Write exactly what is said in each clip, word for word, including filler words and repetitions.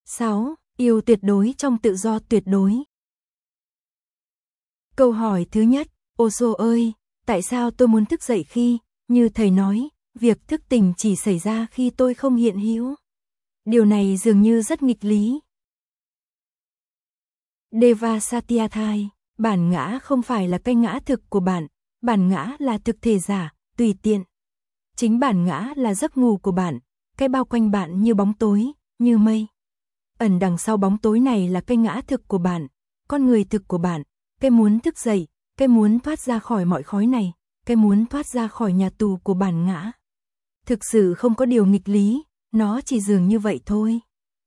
sáu. Yêu tuyệt đối trong tự do tuyệt đối. Câu hỏi thứ nhất, Osho ơi, tại sao tôi muốn thức dậy khi, như thầy nói, việc thức tỉnh chỉ xảy ra khi tôi không hiện hữu? Điều này dường như rất nghịch lý. Deva Satyathai, bản ngã không phải là cái ngã thực của bạn, bản ngã là thực thể giả, tùy tiện. Chính bản ngã là giấc ngủ của bạn, cái bao quanh bạn như bóng tối, như mây. Ẩn đằng sau bóng tối này là cái ngã thực của bạn, con người thực của bạn, cái muốn thức dậy, cái muốn thoát ra khỏi mọi khói này, cái muốn thoát ra khỏi nhà tù của bản ngã. Thực sự không có điều nghịch lý, nó chỉ dường như vậy thôi.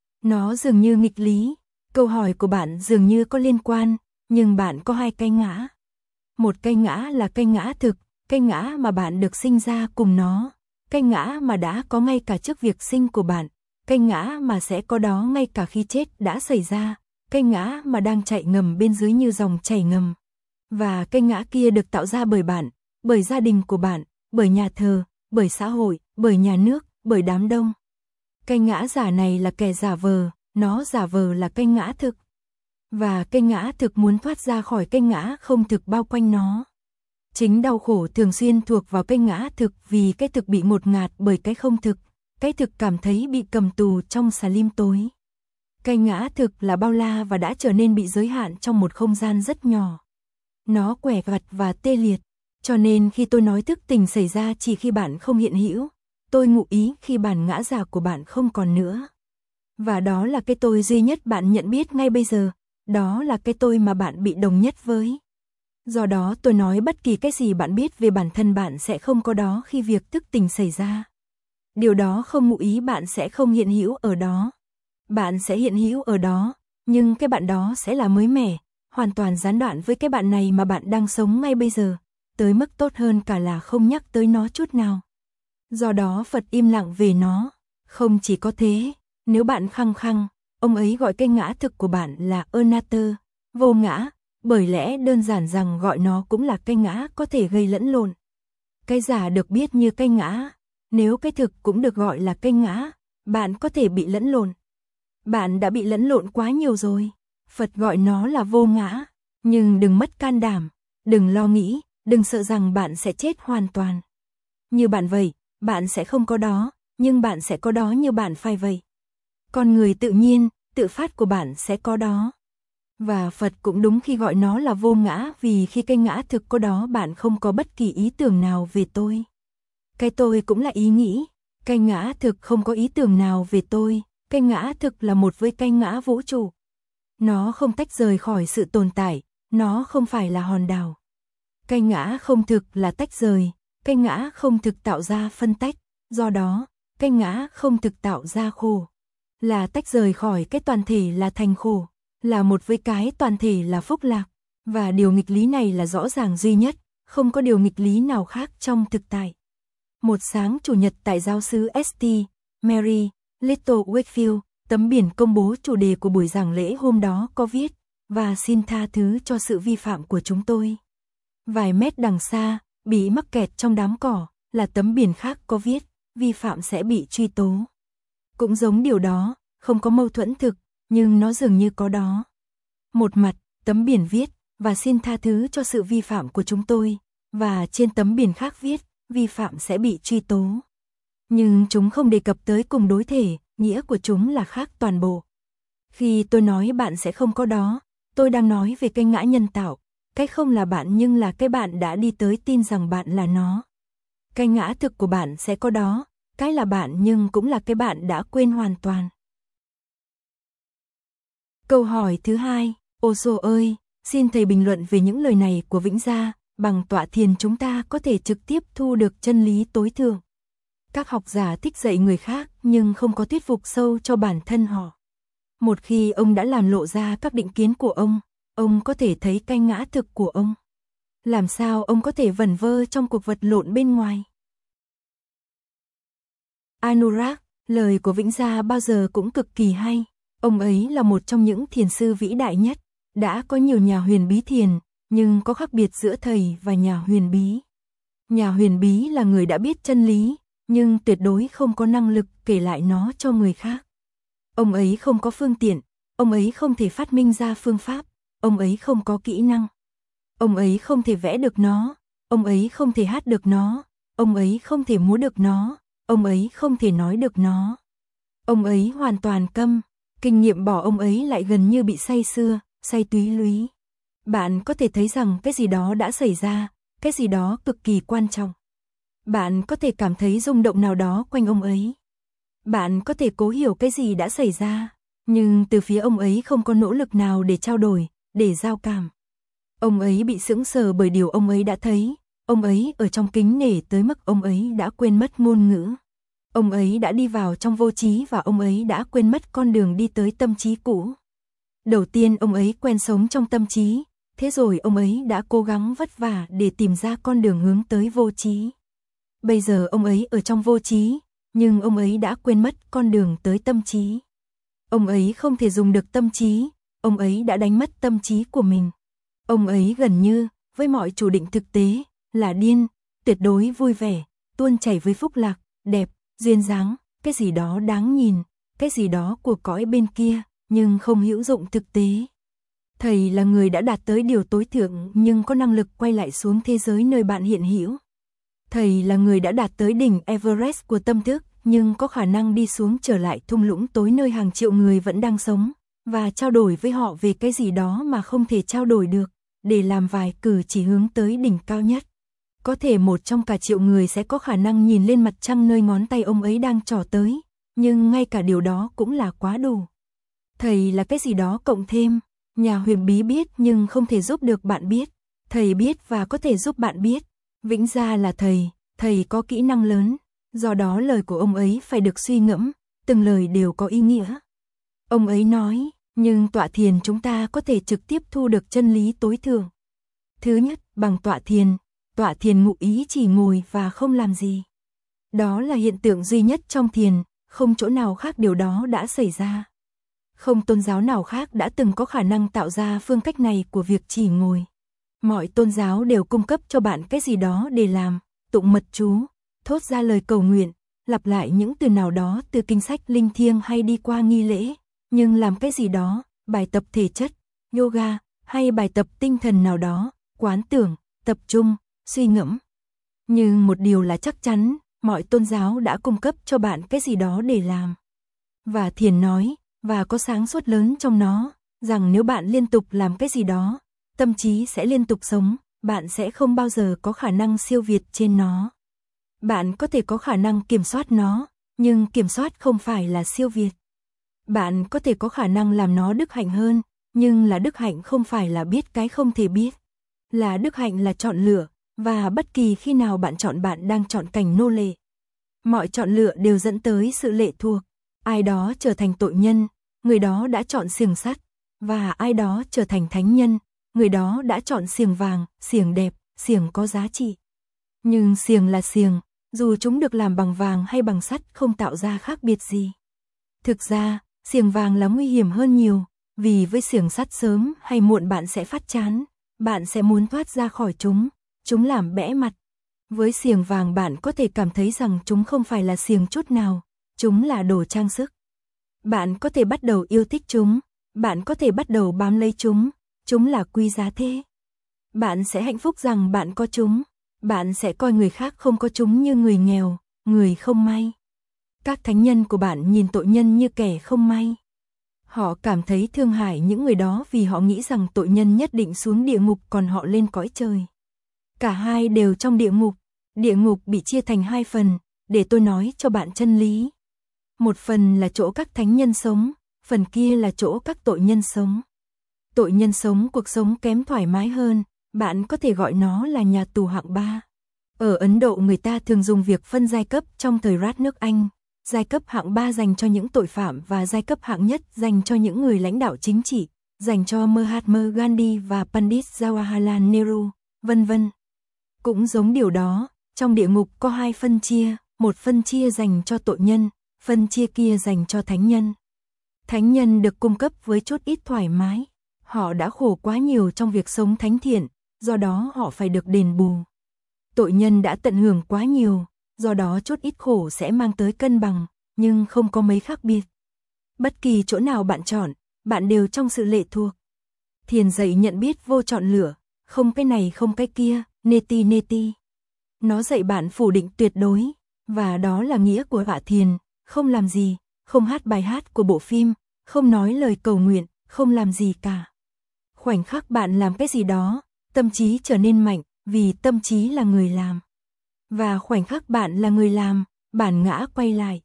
Nó dường như nghịch lý, câu hỏi của bạn dường như có liên quan, nhưng bạn có hai cái ngã. Một cái ngã là cái ngã thực, cái ngã mà bạn được sinh ra cùng nó, cái ngã mà đã có ngay cả trước việc sinh của bạn, cái ngã mà sẽ có đó ngay cả khi chết đã xảy ra, cái ngã mà đang chạy ngầm bên dưới như dòng chảy ngầm. Và cái ngã kia được tạo ra bởi bạn, bởi gia đình của bạn, bởi nhà thờ, bởi xã hội, bởi nhà nước, bởi đám đông. Cái ngã giả này là kẻ giả vờ, nó giả vờ là cái ngã thực. Và cái ngã thực muốn thoát ra khỏi cái ngã không thực bao quanh nó. Chính đau khổ thường xuyên thuộc vào cái ngã thực vì cái thực bị ngột ngạt bởi cái không thực. Cái thực cảm thấy bị cầm tù trong xà lim tối. Cái ngã thực là bao la và đã trở nên bị giới hạn trong một không gian rất nhỏ. Nó quẻ vặt và tê liệt. Cho nên khi tôi nói thức tỉnh xảy ra chỉ khi bạn không hiện hữu, tôi ngụ ý khi bản ngã giả của bạn không còn nữa. Và đó là cái tôi duy nhất bạn nhận biết ngay bây giờ. Đó là cái tôi mà bạn bị đồng nhất với. Do đó tôi nói bất kỳ cái gì bạn biết về bản thân bạn sẽ không có đó khi việc thức tỉnh xảy ra. Điều đó không ngụ ý bạn sẽ không hiện hữu ở đó. Bạn sẽ hiện hữu ở đó, nhưng cái bạn đó sẽ là mới mẻ, hoàn toàn gián đoạn với cái bạn này mà bạn đang sống ngay bây giờ, tới mức tốt hơn cả là không nhắc tới nó chút nào. Do đó Phật im lặng về nó. Không chỉ có thế, nếu bạn khăng khăng, ông ấy gọi cái ngã thực của bạn là anatta, vô ngã, bởi lẽ đơn giản rằng gọi nó cũng là cái ngã có thể gây lẫn lộn. Cái giả được biết như cái ngã, nếu cái thực cũng được gọi là cái ngã, bạn có thể bị lẫn lộn. Bạn đã bị lẫn lộn quá nhiều rồi. Phật gọi nó là vô ngã, nhưng đừng mất can đảm, đừng lo nghĩ, đừng sợ rằng bạn sẽ chết hoàn toàn. Như bạn vậy, bạn sẽ không có đó, nhưng bạn sẽ có đó như bạn phải vậy. Con người tự nhiên, tự phát của bạn sẽ có đó. Và Phật cũng đúng khi gọi nó là vô ngã vì khi cái ngã thực có đó bạn không có bất kỳ ý tưởng nào về tôi. Cái tôi cũng là ý nghĩ, cái ngã thực không có ý tưởng nào về tôi, cái ngã thực là một với cái ngã vũ trụ. Nó không tách rời khỏi sự tồn tại, nó không phải là hòn đảo. Cái ngã không thực là tách rời, cái ngã không thực tạo ra phân tách, do đó, cái ngã không thực tạo ra khổ. Là tách rời khỏi cái toàn thể là thành khổ, là một với cái toàn thể là phúc lạc, và điều nghịch lý này là rõ ràng duy nhất, không có điều nghịch lý nào khác trong thực tại. Một sáng chủ nhật tại giáo xứ ét tê, Mary, Little Wakefield, tấm biển công bố chủ đề của buổi giảng lễ hôm đó có viết, và xin tha thứ cho sự vi phạm của chúng tôi. Vài mét đằng xa, bị mắc kẹt trong đám cỏ, là tấm biển khác có viết, vi phạm sẽ bị truy tố. Cũng giống điều đó, không có mâu thuẫn thực, nhưng nó dường như có đó. Một mặt, tấm biển viết, và xin tha thứ cho sự vi phạm của chúng tôi, và trên tấm biển khác viết, vi phạm sẽ bị truy tố. Nhưng chúng không đề cập tới cùng đối thể, nghĩa của chúng là khác toàn bộ. Khi tôi nói bạn sẽ không có đó, tôi đang nói về cái ngã nhân tạo, cái không là bạn nhưng là cái bạn đã đi tới tin rằng bạn là nó. Cái ngã thực của bạn sẽ có đó, cái là bạn nhưng cũng là cái bạn đã quên hoàn toàn. Câu hỏi thứ hai, Osho ơi, xin thầy bình luận về những lời này của Vĩnh Gia, bằng tọa thiền chúng ta có thể trực tiếp thu được chân lý tối thượng. Các học giả thích dạy người khác nhưng không có thuyết phục sâu cho bản thân họ. Một khi ông đã làm lộ ra các định kiến của ông, ông có thể thấy cái ngã thực của ông. Làm sao ông có thể vẩn vơ trong cuộc vật lộn bên ngoài? Anurag, lời của Vĩnh Gia bao giờ cũng cực kỳ hay. Ông ấy là một trong những thiền sư vĩ đại nhất. Đã có nhiều nhà huyền bí thiền, nhưng có khác biệt giữa thầy và nhà huyền bí. Nhà huyền bí là người đã biết chân lý, nhưng tuyệt đối không có năng lực kể lại nó cho người khác. Ông ấy không có phương tiện, ông ấy không thể phát minh ra phương pháp, ông ấy không có kỹ năng. Ông ấy không thể vẽ được nó, ông ấy không thể hát được nó, ông ấy không thể múa được nó, ông ấy không thể nói được nó. Ông ấy hoàn toàn câm, kinh nghiệm bỏ ông ấy lại gần như bị say sưa, say túy lúy. Bạn có thể thấy rằng cái gì đó đã xảy ra, cái gì đó cực kỳ quan trọng. Bạn có thể cảm thấy rung động nào đó quanh ông ấy. Bạn có thể cố hiểu cái gì đã xảy ra, nhưng từ phía ông ấy không có nỗ lực nào để trao đổi, để giao cảm. Ông ấy bị sững sờ bởi điều ông ấy đã thấy, ông ấy ở trong kính nể tới mức ông ấy đã quên mất ngôn ngữ. Ông ấy đã đi vào trong vô trí và ông ấy đã quên mất con đường đi tới tâm trí cũ. Đầu tiên ông ấy quen sống trong tâm trí, thế rồi ông ấy đã cố gắng vất vả để tìm ra con đường hướng tới vô trí. Bây giờ ông ấy ở trong vô trí, nhưng ông ấy đã quên mất con đường tới tâm trí. Ông ấy không thể dùng được tâm trí, ông ấy đã đánh mất tâm trí của mình. Ông ấy gần như, với mọi chủ định thực tế, là điên, tuyệt đối vui vẻ, tuôn chảy với phúc lạc, đẹp, duyên dáng, cái gì đó đáng nhìn, cái gì đó của cõi bên kia, nhưng không hữu dụng thực tế. Thầy là người đã đạt tới điều tối thượng nhưng có năng lực quay lại xuống thế giới nơi bạn hiện hữu. Thầy là người đã đạt tới đỉnh Everest của tâm thức, nhưng có khả năng đi xuống trở lại thung lũng tối nơi hàng triệu người vẫn đang sống, và trao đổi với họ về cái gì đó mà không thể trao đổi được, để làm vài cử chỉ hướng tới đỉnh cao nhất. Có thể một trong cả triệu người sẽ có khả năng nhìn lên mặt trăng nơi ngón tay ông ấy đang trỏ tới, nhưng ngay cả điều đó cũng là quá đủ. Thầy là cái gì đó cộng thêm, nhà huyền bí biết nhưng không thể giúp được bạn biết, thầy biết và có thể giúp bạn biết. Vĩnh Gia là thầy, thầy có kỹ năng lớn, do đó lời của ông ấy phải được suy ngẫm, từng lời đều có ý nghĩa. Ông ấy nói, nhưng tọa thiền chúng ta có thể trực tiếp thu được chân lý tối thượng. Thứ nhất, bằng tọa thiền, tọa thiền ngụ ý chỉ ngồi và không làm gì. Đó là hiện tượng duy nhất trong thiền, không chỗ nào khác điều đó đã xảy ra. Không tôn giáo nào khác đã từng có khả năng tạo ra phương cách này của việc chỉ ngồi. Mọi tôn giáo đều cung cấp cho bạn cái gì đó để làm, tụng mật chú, thốt ra lời cầu nguyện, lặp lại những từ nào đó từ kinh sách linh thiêng hay đi qua nghi lễ, nhưng làm cái gì đó, bài tập thể chất, yoga, hay bài tập tinh thần nào đó, quán tưởng, tập trung, suy ngẫm. Nhưng một điều là chắc chắn, mọi tôn giáo đã cung cấp cho bạn cái gì đó để làm. Và thiền nói, và có sáng suốt lớn trong nó, rằng nếu bạn liên tục làm cái gì đó, tâm trí sẽ liên tục sống, bạn sẽ không bao giờ có khả năng siêu việt trên nó. Bạn có thể có khả năng kiểm soát nó, nhưng kiểm soát không phải là siêu việt. Bạn có thể có khả năng làm nó đức hạnh hơn, nhưng là đức hạnh không phải là biết cái không thể biết. Là đức hạnh là chọn lựa, và bất kỳ khi nào bạn chọn bạn đang chọn cảnh nô lệ. Mọi chọn lựa đều dẫn tới sự lệ thuộc. Ai đó trở thành tội nhân, người đó đã chọn xiềng sắt, và ai đó trở thành thánh nhân, người đó đã chọn xiềng vàng, xiềng đẹp, xiềng có giá trị. Nhưng xiềng là xiềng, dù chúng được làm bằng vàng hay bằng sắt không tạo ra khác biệt gì. Thực ra, xiềng vàng là nguy hiểm hơn nhiều, vì với xiềng sắt sớm hay muộn bạn sẽ phát chán, bạn sẽ muốn thoát ra khỏi chúng, chúng làm bẽ mặt. Với xiềng vàng bạn có thể cảm thấy rằng chúng không phải là xiềng chút nào, chúng là đồ trang sức. Bạn có thể bắt đầu yêu thích chúng, bạn có thể bắt đầu bám lấy chúng, chúng là quý giá thế. Bạn sẽ hạnh phúc rằng bạn có chúng, bạn sẽ coi người khác không có chúng như người nghèo, người không may. Các thánh nhân của bạn nhìn tội nhân như kẻ không may. Họ cảm thấy thương hại những người đó vì họ nghĩ rằng tội nhân nhất định xuống địa ngục còn họ lên cõi trời. Cả hai đều trong địa ngục, địa ngục bị chia thành hai phần, để tôi nói cho bạn chân lý. Một phần là chỗ các thánh nhân sống, phần kia là chỗ các tội nhân sống. Tội nhân sống cuộc sống kém thoải mái hơn, bạn có thể gọi nó là nhà tù hạng ba. Ở Ấn Độ người ta thường dùng việc phân giai cấp trong thời Raj nước Anh. Giai cấp hạng ba dành cho những tội phạm và giai cấp hạng nhất dành cho những người lãnh đạo chính trị, dành cho Mahatma Gandhi và Pandit Jawaharlal Nehru, vân vân. Cũng giống điều đó, trong địa ngục có hai phân chia, một phân chia dành cho tội nhân, phân chia kia dành cho thánh nhân. Thánh nhân được cung cấp với chút ít thoải mái, họ đã khổ quá nhiều trong việc sống thánh thiện, do đó họ phải được đền bù. Tội nhân đã tận hưởng quá nhiều, do đó chút ít khổ sẽ mang tới cân bằng, nhưng không có mấy khác biệt. Bất kỳ chỗ nào bạn chọn, bạn đều trong sự lệ thuộc. Thiền dạy nhận biết vô chọn lựa, không cái này không cái kia, neti neti. Nó dạy bạn phủ định tuyệt đối, và đó là nghĩa của Hạ Thiền, không làm gì, không hát bài hát của bộ phim, không nói lời cầu nguyện, không làm gì cả. Khoảnh khắc bạn làm cái gì đó, tâm trí trở nên mạnh, vì tâm trí là người làm. Và khoảnh khắc bạn là người làm, bản ngã quay lại.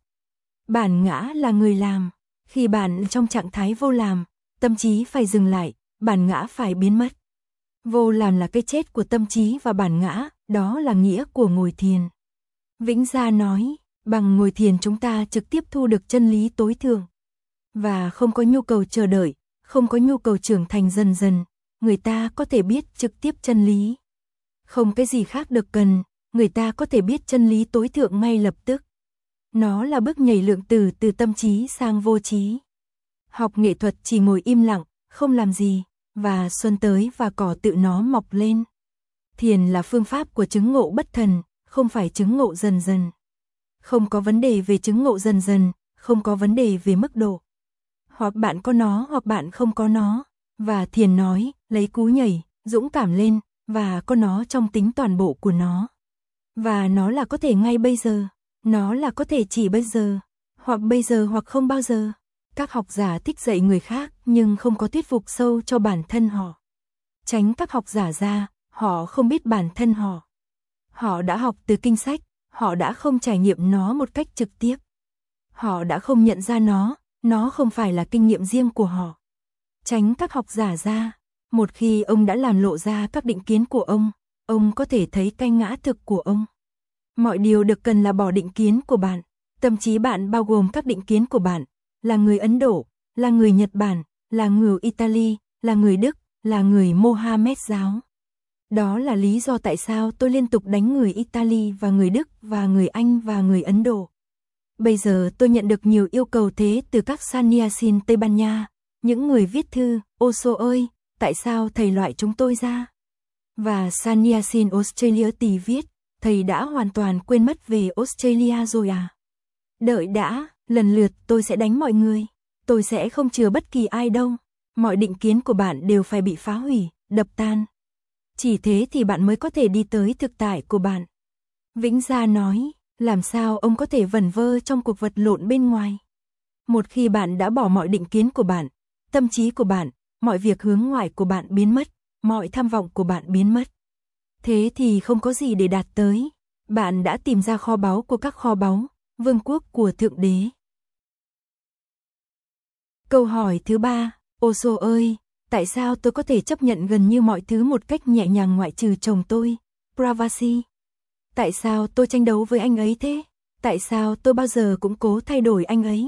Bản ngã là người làm, khi bạn trong trạng thái vô làm, tâm trí phải dừng lại, bản ngã phải biến mất. Vô làm là cái chết của tâm trí và bản ngã, đó là nghĩa của ngồi thiền. Vĩnh Gia nói, bằng ngồi thiền chúng ta trực tiếp thu được chân lý tối thượng. Và không có nhu cầu chờ đợi, không có nhu cầu trưởng thành dần dần, người ta có thể biết trực tiếp chân lý. Không cái gì khác được cần, người ta có thể biết chân lý tối thượng ngay lập tức. Nó là bước nhảy lượng từ từ tâm trí sang vô trí. Học nghệ thuật chỉ ngồi im lặng, không làm gì, và xuân tới và cỏ tự nó mọc lên. Thiền là phương pháp của chứng ngộ bất thần, không phải chứng ngộ dần dần. Không có vấn đề về chứng ngộ dần dần, không có vấn đề về mức độ. Hoặc bạn có nó hoặc bạn không có nó. Và thiền nói, lấy cú nhảy, dũng cảm lên, và có nó trong tính toàn bộ của nó. Và nó là có thể ngay bây giờ, nó là có thể chỉ bây giờ, hoặc bây giờ hoặc không bao giờ. Các học giả thích dạy người khác nhưng không có thuyết phục sâu cho bản thân họ. Tránh các học giả ra, họ không biết bản thân họ. Họ đã học từ kinh sách, họ đã không trải nghiệm nó một cách trực tiếp. Họ đã không nhận ra nó, nó không phải là kinh nghiệm riêng của họ. Tránh các học giả ra, một khi ông đã làm lộ ra các định kiến của ông, ông có thể thấy cái ngã thực của ông. Mọi điều được cần là bỏ định kiến của bạn. Tâm trí bạn bao gồm các định kiến của bạn, là người Ấn Độ, là người Nhật Bản, là người Italy, là người Đức, là người Mohammed giáo. Đó là lý do tại sao tôi liên tục đánh người Italy và người Đức và người Anh và người Ấn Độ. Bây giờ tôi nhận được nhiều yêu cầu thế từ các Sannyasin Tây Ban Nha, những người viết thư, Osho ơi, tại sao thầy loại chúng tôi ra? Và Sannyasin Australia tì viết, thầy đã hoàn toàn quên mất về Australia rồi à? Đợi đã, lần lượt tôi sẽ đánh mọi người, tôi sẽ không chừa bất kỳ ai đâu. Mọi định kiến của bạn đều phải bị phá hủy, đập tan. Chỉ thế thì bạn mới có thể đi tới thực tại của bạn. Vĩnh Gia nói, làm sao ông có thể vẩn vơ trong cuộc vật lộn bên ngoài? Một khi bạn đã bỏ mọi định kiến của bạn, tâm trí của bạn, mọi việc hướng ngoại của bạn biến mất, mọi tham vọng của bạn biến mất. Thế thì không có gì để đạt tới. Bạn đã tìm ra kho báu của các kho báu, vương quốc của Thượng Đế. Câu hỏi thứ ba, Osho ơi, tại sao tôi có thể chấp nhận gần như mọi thứ một cách nhẹ nhàng ngoại trừ chồng tôi, Pravasi? Tại sao tôi tranh đấu với anh ấy thế? Tại sao tôi bao giờ cũng cố thay đổi anh ấy?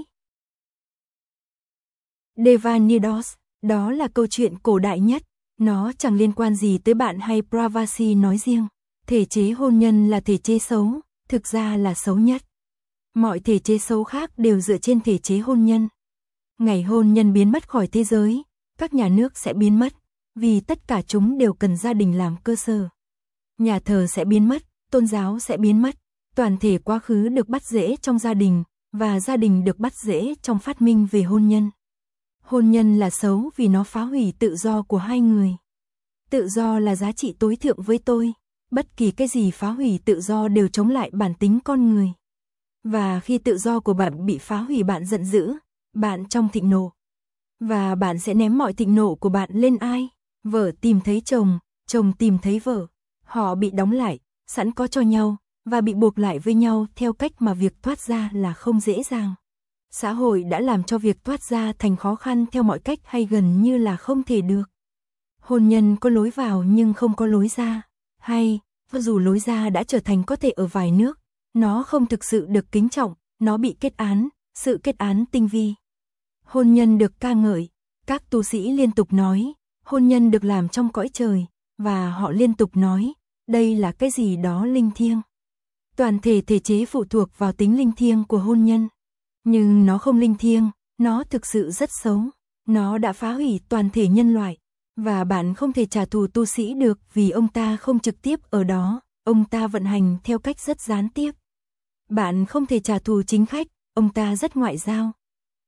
Devanidas, đó là câu chuyện cổ đại nhất. Nó chẳng liên quan gì tới bạn hay Pravasi nói riêng. Thể chế hôn nhân là thể chế xấu, thực ra là xấu nhất. Mọi thể chế xấu khác đều dựa trên thể chế hôn nhân. Ngày hôn nhân biến mất khỏi thế giới, các nhà nước sẽ biến mất, vì tất cả chúng đều cần gia đình làm cơ sở. Nhà thờ sẽ biến mất, tôn giáo sẽ biến mất, toàn thể quá khứ được bắt rễ trong gia đình, và gia đình được bắt rễ trong phát minh về hôn nhân. Hôn nhân là xấu vì nó phá hủy tự do của hai người. Tự do là giá trị tối thượng với tôi, bất kỳ cái gì phá hủy tự do đều chống lại bản tính con người. Và khi tự do của bạn bị phá hủy bạn giận dữ, bạn trong thịnh nộ. Và bạn sẽ ném mọi thịnh nộ của bạn lên ai? Vợ tìm thấy chồng, chồng tìm thấy vợ. Họ bị đóng lại, sẵn có cho nhau, và bị buộc lại với nhau theo cách mà việc thoát ra là không dễ dàng. Xã hội đã làm cho việc thoát ra thành khó khăn theo mọi cách hay gần như là không thể được. Hôn nhân có lối vào nhưng không có lối ra. Hay, dù lối ra đã trở thành có thể ở vài nước, nó không thực sự được kính trọng, nó bị kết án, sự kết án tinh vi. Hôn nhân được ca ngợi, các tu sĩ liên tục nói, hôn nhân được làm trong cõi trời, và họ liên tục nói, đây là cái gì đó linh thiêng. Toàn thể thể chế phụ thuộc vào tính linh thiêng của hôn nhân. Nhưng nó không linh thiêng, nó thực sự rất xấu. Nó đã phá hủy toàn thể nhân loại. Và bạn không thể trả thù tu sĩ được vì ông ta không trực tiếp ở đó, ông ta vận hành theo cách rất gián tiếp. Bạn không thể trả thù chính khách, ông ta rất ngoại giao.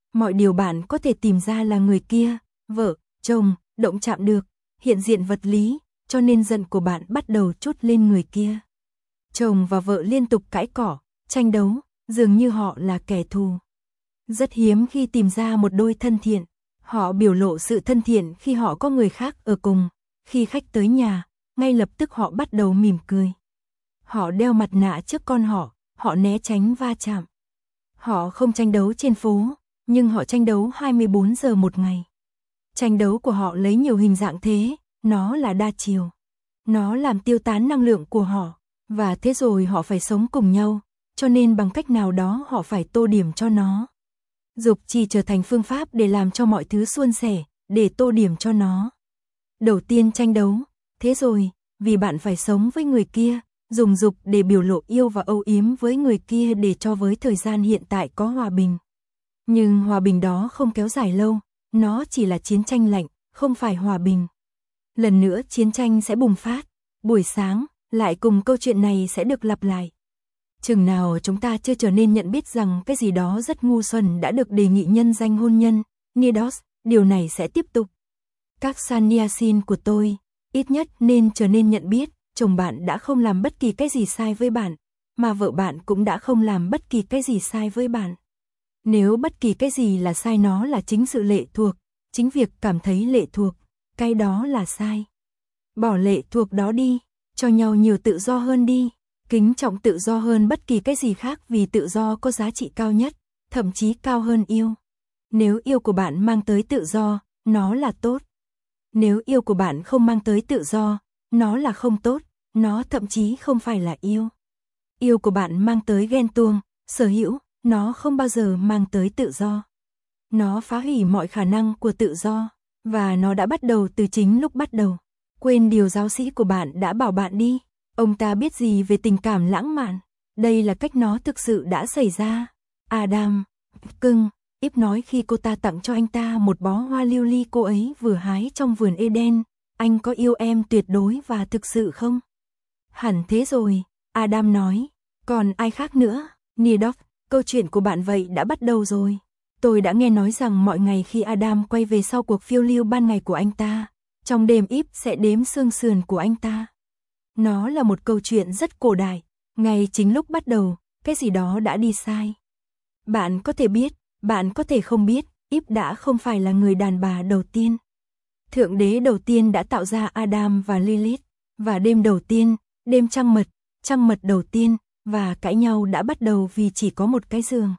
Mọi điều bạn có thể tìm ra là người kia, vợ, chồng, động chạm được, hiện diện vật lý, cho nên giận của bạn bắt đầu trút lên người kia. Chồng và vợ liên tục cãi cỏ, tranh đấu, dường như họ là kẻ thù. Rất hiếm khi tìm ra một đôi thân thiện. Họ biểu lộ sự thân thiện khi họ có người khác ở cùng. Khi khách tới nhà, ngay lập tức họ bắt đầu mỉm cười. Họ đeo mặt nạ trước con họ, họ né tránh va chạm. Họ không tranh đấu trên phố, nhưng họ tranh đấu hai mươi bốn giờ một ngày. Tranh đấu của họ lấy nhiều hình dạng thế, nó là đa chiều. Nó làm tiêu tán năng lượng của họ, và thế rồi họ phải sống cùng nhau, cho nên bằng cách nào đó họ phải tô điểm cho nó. Dục chỉ trở thành phương pháp để làm cho mọi thứ suôn sẻ, để tô điểm cho nó. Đầu tiên tranh đấu, thế rồi, vì bạn phải sống với người kia, dùng dục để biểu lộ yêu và âu yếm với người kia để cho với thời gian hiện tại có hòa bình. Nhưng hòa bình đó không kéo dài lâu, nó chỉ là chiến tranh lạnh, không phải hòa bình. Lần nữa chiến tranh sẽ bùng phát, buổi sáng, lại cùng câu chuyện này sẽ được lặp lại. Chừng nào chúng ta chưa trở nên nhận biết rằng cái gì đó rất ngu xuẩn đã được đề nghị nhân danh hôn nhân, Nidos, điều này sẽ tiếp tục. Các sannyasin của tôi, ít nhất nên trở nên nhận biết, chồng bạn đã không làm bất kỳ cái gì sai với bạn, mà vợ bạn cũng đã không làm bất kỳ cái gì sai với bạn. Nếu bất kỳ cái gì là sai nó là chính sự lệ thuộc, chính việc cảm thấy lệ thuộc, cái đó là sai. Bỏ lệ thuộc đó đi, cho nhau nhiều tự do hơn đi. Kính trọng tự do hơn bất kỳ cái gì khác vì tự do có giá trị cao nhất, thậm chí cao hơn yêu. Nếu yêu của bạn mang tới tự do, nó là tốt. Nếu yêu của bạn không mang tới tự do, nó là không tốt, nó thậm chí không phải là yêu. Yêu của bạn mang tới ghen tuông, sở hữu, nó không bao giờ mang tới tự do. Nó phá hủy mọi khả năng của tự do, và nó đã bắt đầu từ chính lúc bắt đầu. Quên điều giáo sĩ của bạn đã bảo bạn đi. Ông ta biết gì về tình cảm lãng mạn? Đây là cách nó thực sự đã xảy ra. Adam, cưng, Íp nói khi cô ta tặng cho anh ta một bó hoa lưu ly cô ấy vừa hái trong vườn Eden. Anh có yêu em tuyệt đối và thực sự không? Hẳn thế rồi, Adam nói. Còn ai khác nữa? Nidok, câu chuyện của bạn vậy đã bắt đầu rồi. Tôi đã nghe nói rằng mọi ngày khi Adam quay về sau cuộc phiêu lưu ban ngày của anh ta, trong đêm Íp sẽ đếm xương sườn của anh ta. Nó là một câu chuyện rất cổ đại, ngay chính lúc bắt đầu, cái gì đó đã đi sai. Bạn có thể biết, bạn có thể không biết, Íp đã không phải là người đàn bà đầu tiên. Thượng đế đầu tiên đã tạo ra Adam và Lilith, và đêm đầu tiên, đêm trăng mật, trăng mật đầu tiên, và cãi nhau đã bắt đầu vì chỉ có một cái giường.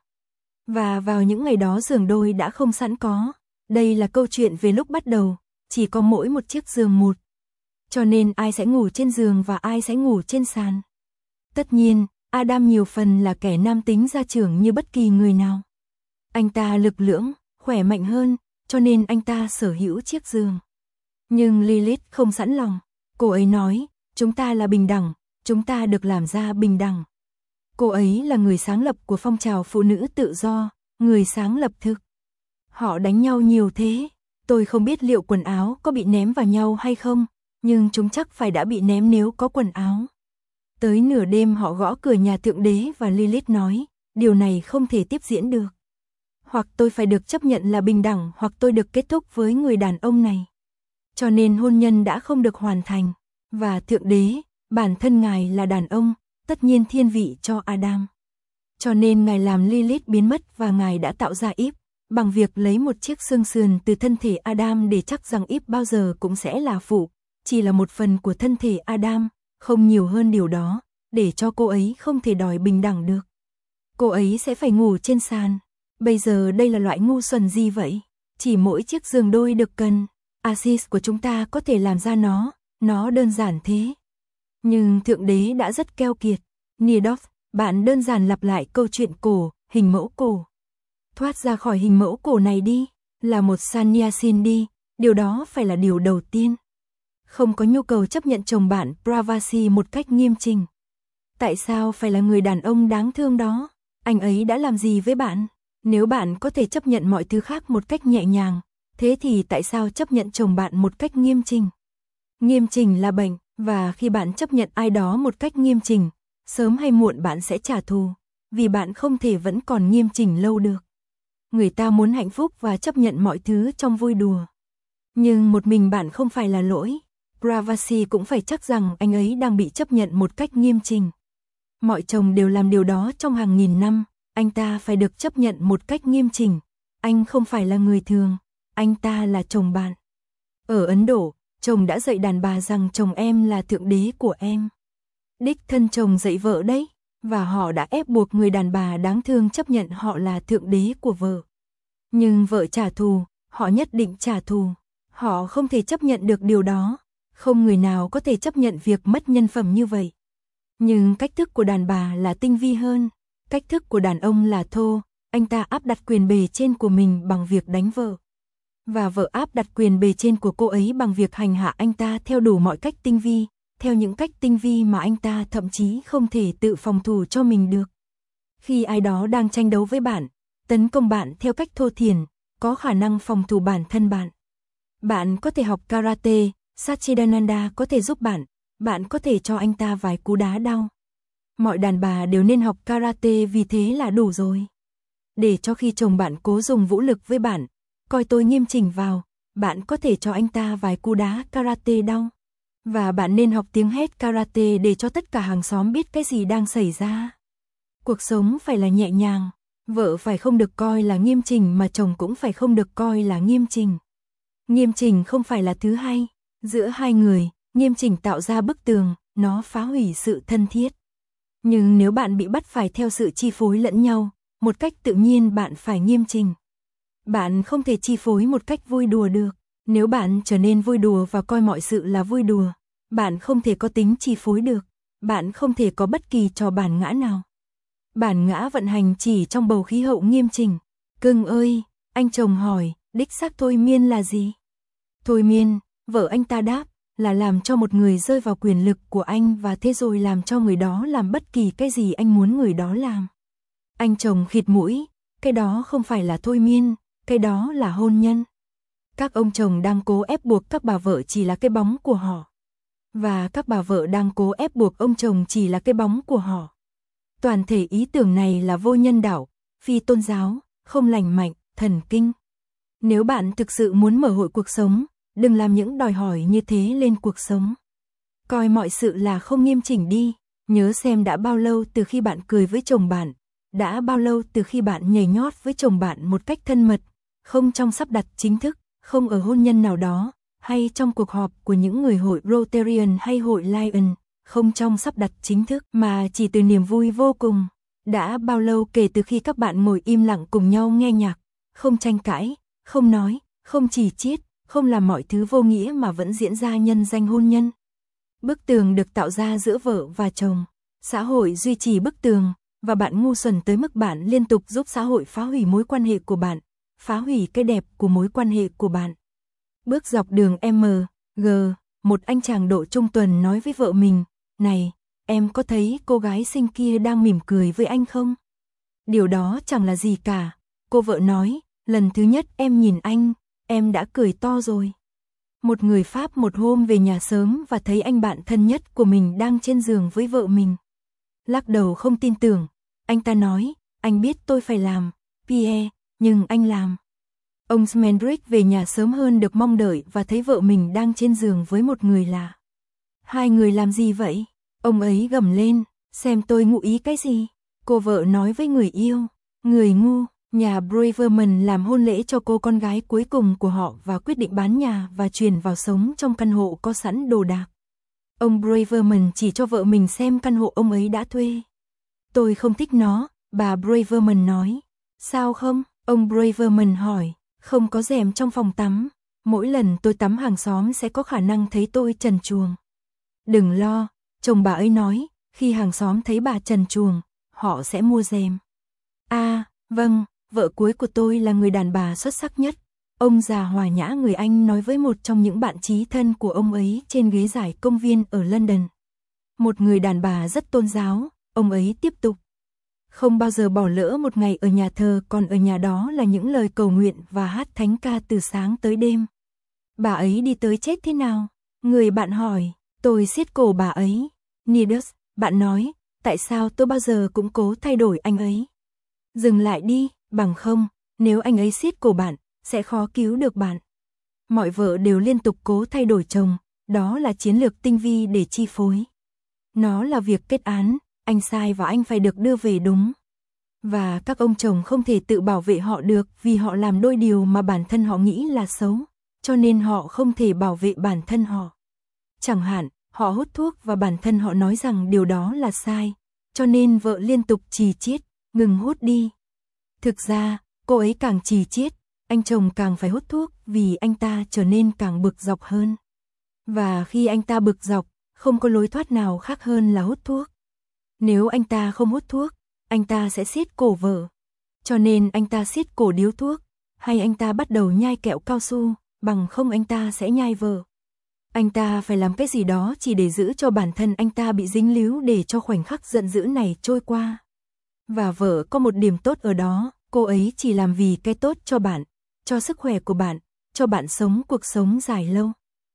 Và vào những ngày đó giường đôi đã không sẵn có, đây là câu chuyện về lúc bắt đầu, chỉ có mỗi một chiếc giường một. Cho nên ai sẽ ngủ trên giường và ai sẽ ngủ trên sàn. Tất nhiên, Adam nhiều phần là kẻ nam tính gia trưởng như bất kỳ người nào. Anh ta lực lưỡng, khỏe mạnh hơn, cho nên anh ta sở hữu chiếc giường. Nhưng Lilith không sẵn lòng. Cô ấy nói, chúng ta là bình đẳng, chúng ta được làm ra bình đẳng. Cô ấy là người sáng lập của phong trào phụ nữ tự do, người sáng lập thực. Họ đánh nhau nhiều thế, tôi không biết liệu quần áo có bị ném vào nhau hay không, nhưng chúng chắc phải đã bị ném nếu có quần áo. Tới nửa đêm họ gõ cửa nhà thượng đế và Lilith nói, điều này không thể tiếp diễn được. Hoặc tôi phải được chấp nhận là bình đẳng hoặc tôi được kết thúc với người đàn ông này. Cho nên hôn nhân đã không được hoàn thành. Và thượng đế, bản thân ngài là đàn ông, tất nhiên thiên vị cho Adam. Cho nên ngài làm Lilith biến mất và ngài đã tạo ra Íp, bằng việc lấy một chiếc xương sườn từ thân thể Adam để chắc rằng Íp bao giờ cũng sẽ là phụ, chỉ là một phần của thân thể Adam, không nhiều hơn điều đó, để cho cô ấy không thể đòi bình đẳng được. Cô ấy sẽ phải ngủ trên sàn. Bây giờ đây là loại ngu xuẩn gì vậy? Chỉ mỗi chiếc giường đôi được cần. Asis của chúng ta có thể làm ra nó, nó đơn giản thế. Nhưng thượng đế đã rất keo kiệt. Nidok, bạn đơn giản lặp lại câu chuyện cổ, hình mẫu cổ. Thoát ra khỏi hình mẫu cổ này đi, là một sannyasin đi, điều đó phải là điều đầu tiên. Không có nhu cầu chấp nhận chồng bạn Pravasi một cách nghiêm chỉnh. Tại sao phải là người đàn ông đáng thương đó? Anh ấy đã làm gì với bạn? Nếu bạn có thể chấp nhận mọi thứ khác một cách nhẹ nhàng, thế thì tại sao chấp nhận chồng bạn một cách nghiêm chỉnh? Nghiêm chỉnh là bệnh, và khi bạn chấp nhận ai đó một cách nghiêm chỉnh, sớm hay muộn bạn sẽ trả thù, vì bạn không thể vẫn còn nghiêm chỉnh lâu được. người ta muốn hạnh phúc và chấp nhận mọi thứ trong vui đùa. Nhưng một mình bạn không phải là lỗi. Pravasi cũng phải chắc rằng anh ấy đang bị chấp nhận một cách nghiêm chỉnh. Mọi chồng đều làm điều đó trong hàng nghìn năm, anh ta phải được chấp nhận một cách nghiêm chỉnh. Anh không phải là người thường, anh ta là chồng bạn. Ở Ấn Độ, chồng đã dạy đàn bà rằng chồng em là thượng đế của em. Đích thân chồng dạy vợ đấy, và họ đã ép buộc người đàn bà đáng thương chấp nhận họ là thượng đế của vợ. Nhưng vợ trả thù, họ nhất định trả thù. Họ không thể chấp nhận được điều đó. Không người nào có thể chấp nhận việc mất nhân phẩm như vậy. Nhưng cách thức của đàn bà là tinh vi hơn. Cách thức của đàn ông là thô. Anh ta áp đặt quyền bề trên của mình bằng việc đánh vợ. Và vợ áp đặt quyền bề trên của cô ấy bằng việc hành hạ anh ta theo đủ mọi cách tinh vi. Theo những cách tinh vi mà anh ta thậm chí không thể tự phòng thủ cho mình được. Khi ai đó đang tranh đấu với bạn, tấn công bạn theo cách thô thiển, có khả năng phòng thủ bản thân bạn. Bạn có thể học karate, Satchidananda có thể giúp bạn, bạn có thể cho anh ta vài cú đá đau. Mọi đàn bà đều nên học karate vì thế là đủ rồi. Để cho khi chồng bạn cố dùng vũ lực với bạn, coi tôi nghiêm chỉnh vào, bạn có thể cho anh ta vài cú đá karate đau. Và bạn nên học tiếng hét karate để cho tất cả hàng xóm biết cái gì đang xảy ra. Cuộc sống phải là nhẹ nhàng, vợ phải không được coi là nghiêm chỉnh mà chồng cũng phải không được coi là nghiêm chỉnh. Nghiêm chỉnh không phải là thứ hay, giữa hai người, nghiêm chỉnh tạo ra bức tường, nó phá hủy sự thân thiết. Nhưng nếu bạn bị bắt phải theo sự chi phối lẫn nhau, một cách tự nhiên bạn phải nghiêm chỉnh. Bạn không thể chi phối một cách vui đùa được. Nếu bạn trở nên vui đùa và coi mọi sự là vui đùa, bạn không thể có tính chi phối được. Bạn không thể có bất kỳ trò bản ngã nào. Bản ngã vận hành chỉ trong bầu khí hậu nghiêm chỉnh. Cưng ơi, anh chồng hỏi, đích xác thôi miên là gì? Thôi miên, vợ anh ta đáp, là làm cho một người rơi vào quyền lực của anh và thế rồi làm cho người đó làm bất kỳ cái gì anh muốn người đó làm. Anh chồng khịt mũi, cái đó không phải là thôi miên, cái đó là hôn nhân. Các ông chồng đang cố ép buộc các bà vợ chỉ là cái bóng của họ. Và các bà vợ đang cố ép buộc ông chồng chỉ là cái bóng của họ. Toàn thể ý tưởng này là vô nhân đạo, phi tôn giáo, không lành mạnh, thần kinh. Nếu bạn thực sự muốn mở hội cuộc sống, đừng làm những đòi hỏi như thế lên cuộc sống. Coi mọi sự là không nghiêm chỉnh đi, nhớ xem đã bao lâu từ khi bạn cười với chồng bạn, đã bao lâu từ khi bạn nhảy nhót với chồng bạn một cách thân mật, không trong sắp đặt chính thức, không ở hôn nhân nào đó, hay trong cuộc họp của những người hội Rotarian hay hội Lion, không trong sắp đặt chính thức mà chỉ từ niềm vui vô cùng. Đã bao lâu kể từ khi các bạn ngồi im lặng cùng nhau nghe nhạc, không tranh cãi, không nói, không chỉ chiết, không làm mọi thứ vô nghĩa mà vẫn diễn ra nhân danh hôn nhân. Bức tường được tạo ra giữa vợ và chồng. Xã hội duy trì bức tường, và bạn ngu xuẩn tới mức bạn liên tục giúp xã hội phá hủy mối quan hệ của bạn, phá hủy cái đẹp của mối quan hệ của bạn. Bước dọc đường M, G, một anh chàng độ trung tuần nói với vợ mình, này, em có thấy cô gái xinh kia đang mỉm cười với anh không? Điều đó chẳng là gì cả. Cô vợ nói, lần thứ nhất em nhìn anh, em đã cười to rồi. Một người Pháp một hôm về nhà sớm và thấy anh bạn thân nhất của mình đang trên giường với vợ mình. Lắc đầu không tin tưởng, anh ta nói, anh biết tôi phải làm, Pierre, nhưng anh làm. Ông Smendrick về nhà sớm hơn được mong đợi và thấy vợ mình đang trên giường với một người lạ. Hai người làm gì vậy? Ông ấy gầm lên, xem tôi ngụ ý cái gì? Cô vợ nói với người yêu, người ngu. Nhà Braverman làm hôn lễ cho cô con gái cuối cùng của họ và quyết định bán nhà và chuyển vào sống trong căn hộ có sẵn đồ đạc. Ông Braverman chỉ cho vợ mình xem căn hộ ông ấy đã thuê. Tôi không thích nó, bà Braverman nói. Sao không? Ông Braverman hỏi. Không có rèm trong phòng tắm. Mỗi lần tôi tắm hàng xóm sẽ có khả năng thấy tôi trần truồng. Đừng lo, chồng bà ấy nói, khi hàng xóm thấy bà trần truồng, họ sẽ mua rèm. À, vâng, vợ cuối của tôi là người đàn bà xuất sắc nhất. Ông già hòa nhã người Anh nói với một trong những bạn chí thân của ông ấy trên ghế giải công viên ở London. Một người đàn bà rất tôn giáo, ông ấy tiếp tục. Không bao giờ bỏ lỡ một ngày ở nhà thờ, còn ở nhà đó là những lời cầu nguyện và hát thánh ca từ sáng tới đêm. Bà ấy đi tới chết thế nào? Người bạn hỏi, tôi siết cổ bà ấy. Nidus, bạn nói, tại sao tôi bao giờ cũng cố thay đổi anh ấy? Dừng lại đi, bằng không, Nếu anh ấy siết cổ bạn, sẽ khó cứu được bạn. Mọi vợ đều liên tục cố thay đổi chồng, đó là chiến lược tinh vi để chi phối. Nó là việc kết án, anh sai và anh phải được đưa về đúng. Và các ông chồng không thể tự bảo vệ họ được vì họ làm đôi điều mà bản thân họ nghĩ là xấu, cho nên họ không thể bảo vệ bản thân họ. Chẳng hạn, họ hút thuốc và bản thân họ nói rằng điều đó là sai, cho nên vợ liên tục chì chiết, ngừng hút đi. Thực ra, cô ấy càng chì chiết, anh chồng càng phải hút thuốc vì anh ta trở nên càng bực dọc hơn. Và khi anh ta bực dọc, không có lối thoát nào khác hơn là hút thuốc. Nếu anh ta không hút thuốc, anh ta sẽ siết cổ vợ. Cho nên anh ta siết cổ điếu thuốc, hay anh ta bắt đầu nhai kẹo cao su, bằng không anh ta sẽ nhai vợ. Anh ta phải làm cái gì đó chỉ để giữ cho bản thân anh ta bị dính líu để cho khoảnh khắc giận dữ này trôi qua. Và vợ có một điểm tốt ở đó, cô ấy chỉ làm vì cái tốt cho bạn, cho sức khỏe của bạn, cho bạn sống cuộc sống dài lâu.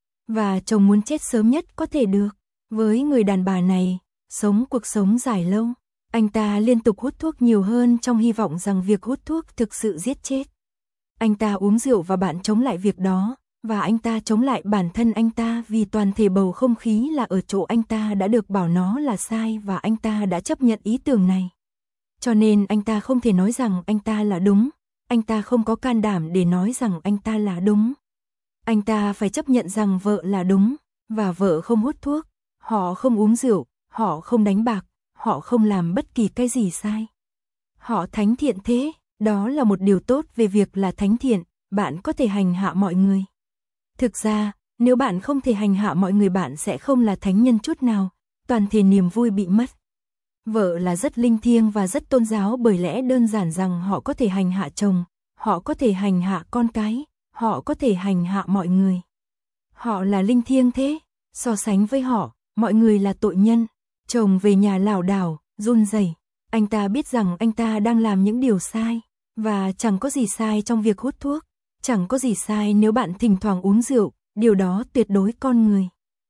Và chồng muốn chết sớm nhất có thể được. Với người đàn bà này, sống cuộc sống dài lâu, anh ta liên tục hút thuốc nhiều hơn trong hy vọng rằng việc hút thuốc thực sự giết chết. Anh ta uống rượu và bạn chống lại việc đó, và anh ta chống lại bản thân anh ta vì toàn thể bầu không khí là ở chỗ anh ta đã được bảo nó là sai và anh ta đã chấp nhận ý tưởng này. Cho nên anh ta không thể nói rằng anh ta là đúng, anh ta không có can đảm để nói rằng anh ta là đúng. Anh ta phải chấp nhận rằng vợ là đúng, và vợ không hút thuốc, họ không uống rượu, họ không đánh bạc, họ không làm bất kỳ cái gì sai. Họ thánh thiện thế, đó là một điều tốt về việc là thánh thiện, bạn có thể hành hạ mọi người. Thực ra, nếu bạn không thể hành hạ mọi người bạn sẽ không là thánh nhân chút nào, toàn thể niềm vui bị mất. Vợ là rất linh thiêng và rất tôn giáo bởi lẽ đơn giản rằng họ có thể hành hạ chồng, họ có thể hành hạ con cái, họ có thể hành hạ mọi người. Họ là linh thiêng thế, so sánh với họ, mọi người là tội nhân. Chồng về nhà lảo đảo, run rẩy. Anh ta biết rằng anh ta đang làm những điều sai, và chẳng có gì sai trong việc hút thuốc, chẳng có gì sai nếu bạn thỉnh thoảng uống rượu, điều đó tuyệt đối con người.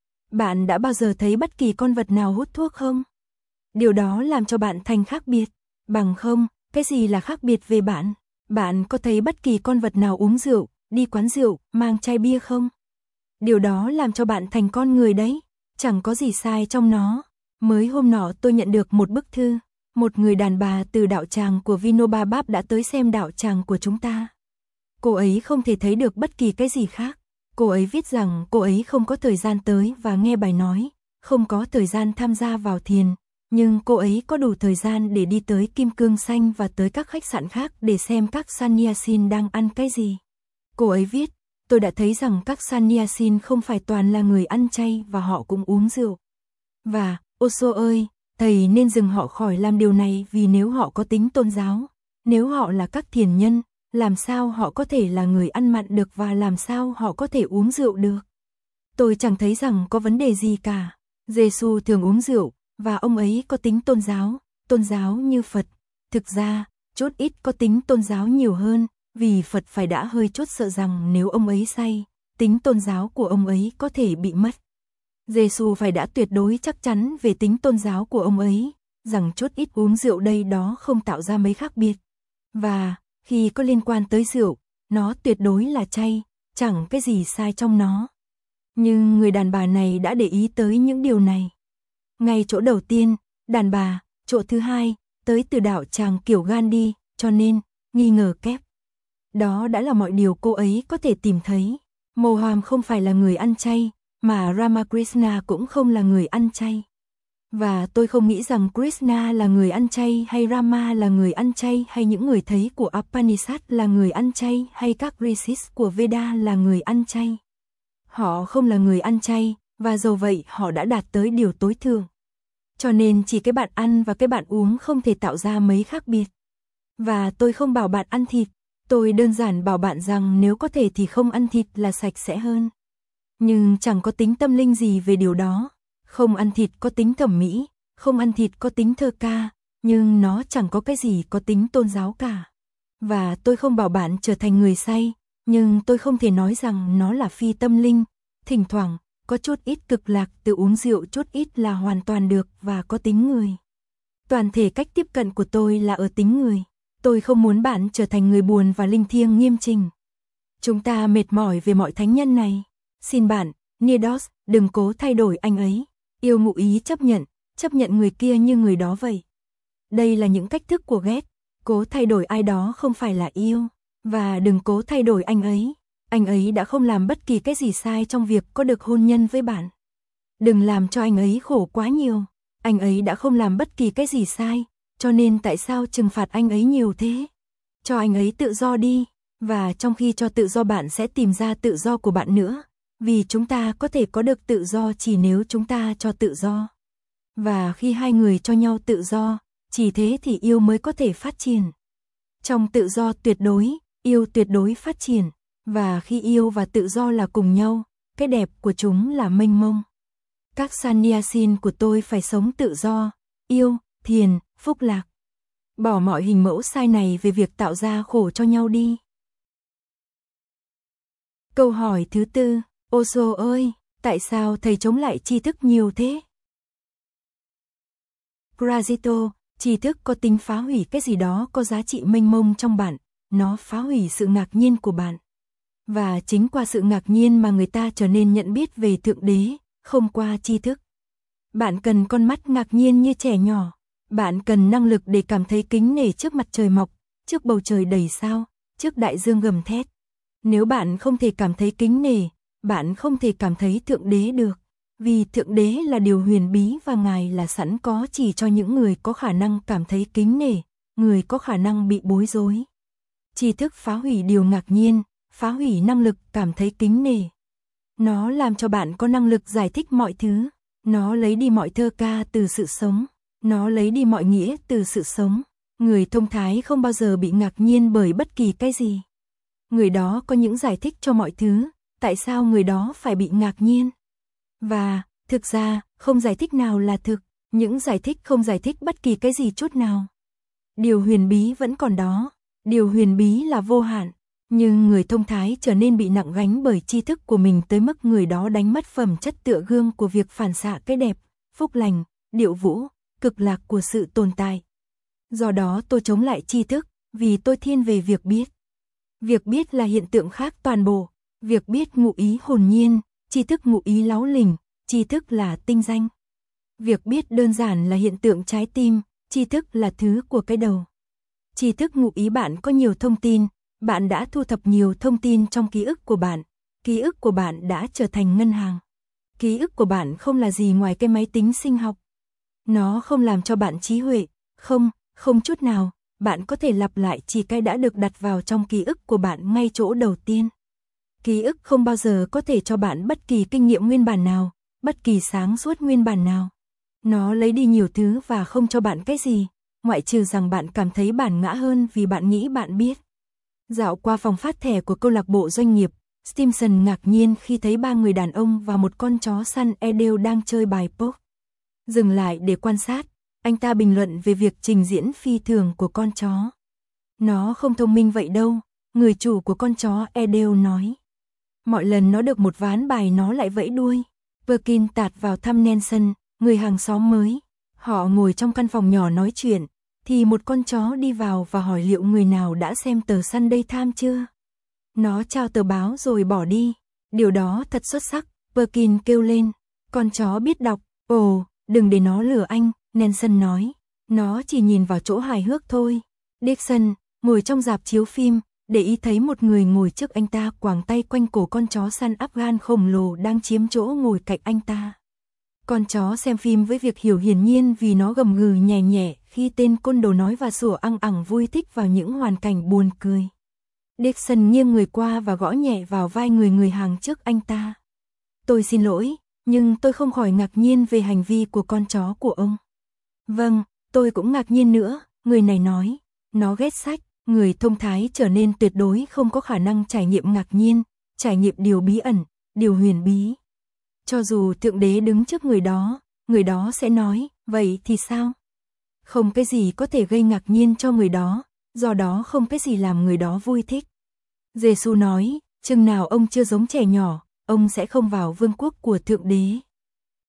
Bạn đã bao giờ thấy bất kỳ con vật nào hút thuốc không? Điều đó làm cho bạn thành khác biệt. Bằng không, cái gì là khác biệt về bạn? Bạn có thấy bất kỳ con vật nào uống rượu, đi quán rượu, mang chai bia không? Điều đó làm cho bạn thành con người đấy, chẳng có gì sai trong nó. Mới hôm nọ tôi nhận được một bức thư, một người đàn bà từ đạo tràng của Vinoba Bab đã tới xem đạo tràng của chúng ta. Cô ấy không thể thấy được bất kỳ cái gì khác. Cô ấy viết rằng cô ấy không có thời gian tới và nghe bài nói, không có thời gian tham gia vào thiền, nhưng cô ấy có đủ thời gian để đi tới Kim Cương Xanh và tới các khách sạn khác để xem các sannyasin đang ăn cái gì. Cô ấy viết, tôi đã thấy rằng các sannyasin không phải toàn là người ăn chay và họ cũng uống rượu. Và, Osho ơi, thầy nên dừng họ khỏi làm điều này vì nếu họ có tính tôn giáo, nếu họ là các thiền nhân, làm sao họ có thể là người ăn mặn được và làm sao họ có thể uống rượu được? Tôi chẳng thấy rằng có vấn đề gì cả. Giê-xu thường uống rượu, và ông ấy có tính tôn giáo, tôn giáo như Phật. Thực ra, chút ít có tính tôn giáo nhiều hơn, vì Phật phải đã hơi chút sợ rằng nếu ông ấy say, tính tôn giáo của ông ấy có thể bị mất. Giê-xu phải đã tuyệt đối chắc chắn về tính tôn giáo của ông ấy, rằng chút ít uống rượu đây đó không tạo ra mấy khác biệt. Và, khi có liên quan tới rượu, nó tuyệt đối là chay, chẳng cái gì sai trong nó. Nhưng người đàn bà này đã để ý tới những điều này. Ngay chỗ đầu tiên, đàn bà, chỗ thứ hai, tới từ đạo tràng kiểu Gandhi, cho nên, nghi ngờ kép. Đó đã là mọi điều cô ấy có thể tìm thấy. Moham không phải là người ăn chay, mà Ramakrishna cũng không là người ăn chay. Và tôi không nghĩ rằng Krishna là người ăn chay hay Rama là người ăn chay hay những người thấy của Upanishad là người ăn chay hay các rishis của Veda là người ăn chay. Họ không là người ăn chay, và dầu vậy họ đã đạt tới điều tối thượng. Cho nên chỉ cái bạn ăn và cái bạn uống không thể tạo ra mấy khác biệt. Và tôi không bảo bạn ăn thịt, tôi đơn giản bảo bạn rằng nếu có thể thì không ăn thịt là sạch sẽ hơn. Nhưng chẳng có tính tâm linh gì về điều đó. Không ăn thịt có tính thẩm mỹ, không ăn thịt có tính thơ ca, nhưng nó chẳng có cái gì có tính tôn giáo cả. Và tôi không bảo bạn trở thành người say, nhưng tôi không thể nói rằng nó là phi tâm linh. Thỉnh thoảng, có chút ít cực lạc từ uống rượu chút ít là hoàn toàn được và có tính người. Toàn thể cách tiếp cận của tôi là ở tính người. Tôi không muốn bạn trở thành người buồn và linh thiêng nghiêm chỉnh. Chúng ta mệt mỏi về mọi thánh nhân này. Xin bạn, Nidos, đừng cố thay đổi anh ấy. Yêu ngụ ý chấp nhận, chấp nhận người kia như người đó vậy. Đây là những cách thức của ghét. Cố thay đổi ai đó không phải là yêu. Và đừng cố thay đổi anh ấy. Anh ấy đã không làm bất kỳ cái gì sai trong việc có được hôn nhân với bạn. Đừng làm cho anh ấy khổ quá nhiều. Anh ấy đã không làm bất kỳ cái gì sai, cho nên tại sao trừng phạt anh ấy nhiều thế? Cho anh ấy tự do đi, và trong khi cho tự do bạn sẽ tìm ra tự do của bạn nữa, vì chúng ta có thể có được tự do chỉ nếu chúng ta cho tự do. Và khi hai người cho nhau tự do, chỉ thế thì yêu mới có thể phát triển. Trong tự do tuyệt đối, yêu tuyệt đối phát triển, và khi yêu và tự do là cùng nhau, cái đẹp của chúng là mênh mông. Các sannyasin của tôi phải sống tự do, yêu, thiền, phúc lạc. Bỏ mọi hình mẫu sai này về việc tạo ra khổ cho nhau đi. Câu hỏi thứ tư, Osho ơi, tại sao thầy chống lại tri thức nhiều thế? Prajito, tri thức có tính phá hủy cái gì đó có giá trị mênh mông trong bạn, nó phá hủy sự ngạc nhiên của bạn. Và chính qua sự ngạc nhiên mà người ta trở nên nhận biết về Thượng Đế, không qua tri thức. Bạn cần con mắt ngạc nhiên như trẻ nhỏ. Bạn cần năng lực để cảm thấy kính nể trước mặt trời mọc, trước bầu trời đầy sao, trước đại dương gầm thét. Nếu bạn không thể cảm thấy kính nể, bạn không thể cảm thấy Thượng Đế được. Vì Thượng Đế là điều huyền bí và Ngài là sẵn có chỉ cho những người có khả năng cảm thấy kính nể, người có khả năng bị bối rối. Tri thức phá hủy điều ngạc nhiên, phá hủy năng lực cảm thấy kính nể. Nó làm cho bạn có năng lực giải thích mọi thứ. Nó lấy đi mọi thơ ca từ sự sống. Nó lấy đi mọi nghĩa từ sự sống. Người thông thái không bao giờ bị ngạc nhiên bởi bất kỳ cái gì. Người đó có những giải thích cho mọi thứ. Tại sao người đó phải bị ngạc nhiên? Và, thực ra, không giải thích nào là thực. Những giải thích không giải thích bất kỳ cái gì chút nào. Điều huyền bí vẫn còn đó. Điều huyền bí là vô hạn. Nhưng người thông thái trở nên bị nặng gánh bởi tri thức của mình tới mức người đó đánh mất phẩm chất tựa gương của việc phản xạ cái đẹp, phúc lành, điệu vũ, cực lạc của sự tồn tại. Do đó tôi chống lại tri thức, vì tôi thiên về việc biết. Việc biết là hiện tượng khác toàn bộ, việc biết ngụ ý hồn nhiên, tri thức ngụ ý láu lỉnh, tri thức là tinh danh. Việc biết đơn giản là hiện tượng trái tim, tri thức là thứ của cái đầu. Tri thức ngụ ý bạn có nhiều thông tin. Bạn đã thu thập nhiều thông tin trong ký ức của bạn. Ký ức của bạn đã trở thành ngân hàng. Ký ức của bạn không là gì ngoài cái máy tính sinh học. Nó không làm cho bạn trí huệ. Không, không chút nào. Bạn có thể lặp lại chỉ cái đã được đặt vào trong ký ức của bạn ngay chỗ đầu tiên. Ký ức không bao giờ có thể cho bạn bất kỳ kinh nghiệm nguyên bản nào, bất kỳ sáng suốt nguyên bản nào. Nó lấy đi nhiều thứ và không cho bạn cái gì, ngoại trừ rằng bạn cảm thấy bản ngã hơn vì bạn nghĩ bạn biết. Dạo qua phòng phát thẻ của câu lạc bộ doanh nghiệp, Stimson ngạc nhiên khi thấy ba người đàn ông và một con chó săn Edel đang chơi bài poker. Dừng lại để quan sát, anh ta bình luận về việc trình diễn phi thường của con chó. Nó không thông minh vậy đâu, người chủ của con chó Edel nói. Mọi lần nó được một ván bài nó lại vẫy đuôi. Perkin tạt vào thăm Nelson, người hàng xóm mới. Họ ngồi trong căn phòng nhỏ nói chuyện. Thì một con chó đi vào và hỏi liệu người nào đã xem tờ Sunday Times chưa. Nó trao tờ báo rồi bỏ đi. Điều đó thật xuất sắc, Perkin kêu lên. Con chó biết đọc. Ồ, đừng để nó lừa anh, Nelson nói. Nó chỉ nhìn vào chỗ hài hước thôi. Dixon, ngồi trong rạp chiếu phim, để ý thấy một người ngồi trước anh ta quàng tay quanh cổ con chó săn Afghan khổng lồ đang chiếm chỗ ngồi cạnh anh ta. Con chó xem phim với việc hiểu hiển nhiên vì nó gầm gừ nhẹ nhẹ khi tên côn đồ nói và sủa ăng ẳng vui thích vào những hoàn cảnh buồn cười. Dixon nghiêng người qua và gõ nhẹ vào vai người người hàng trước anh ta. Tôi xin lỗi, nhưng tôi không khỏi ngạc nhiên về hành vi của con chó của ông. Vâng, tôi cũng ngạc nhiên nữa, người này nói. Nó ghét sách, người thông thái trở nên tuyệt đối không có khả năng trải nghiệm ngạc nhiên, trải nghiệm điều bí ẩn, điều huyền bí. Cho dù Thượng Đế đứng trước người đó, người đó sẽ nói, vậy thì sao? Không cái gì có thể gây ngạc nhiên cho người đó, do đó không cái gì làm người đó vui thích. Giê-xu nói, chừng nào ông chưa giống trẻ nhỏ, ông sẽ không vào vương quốc của Thượng Đế.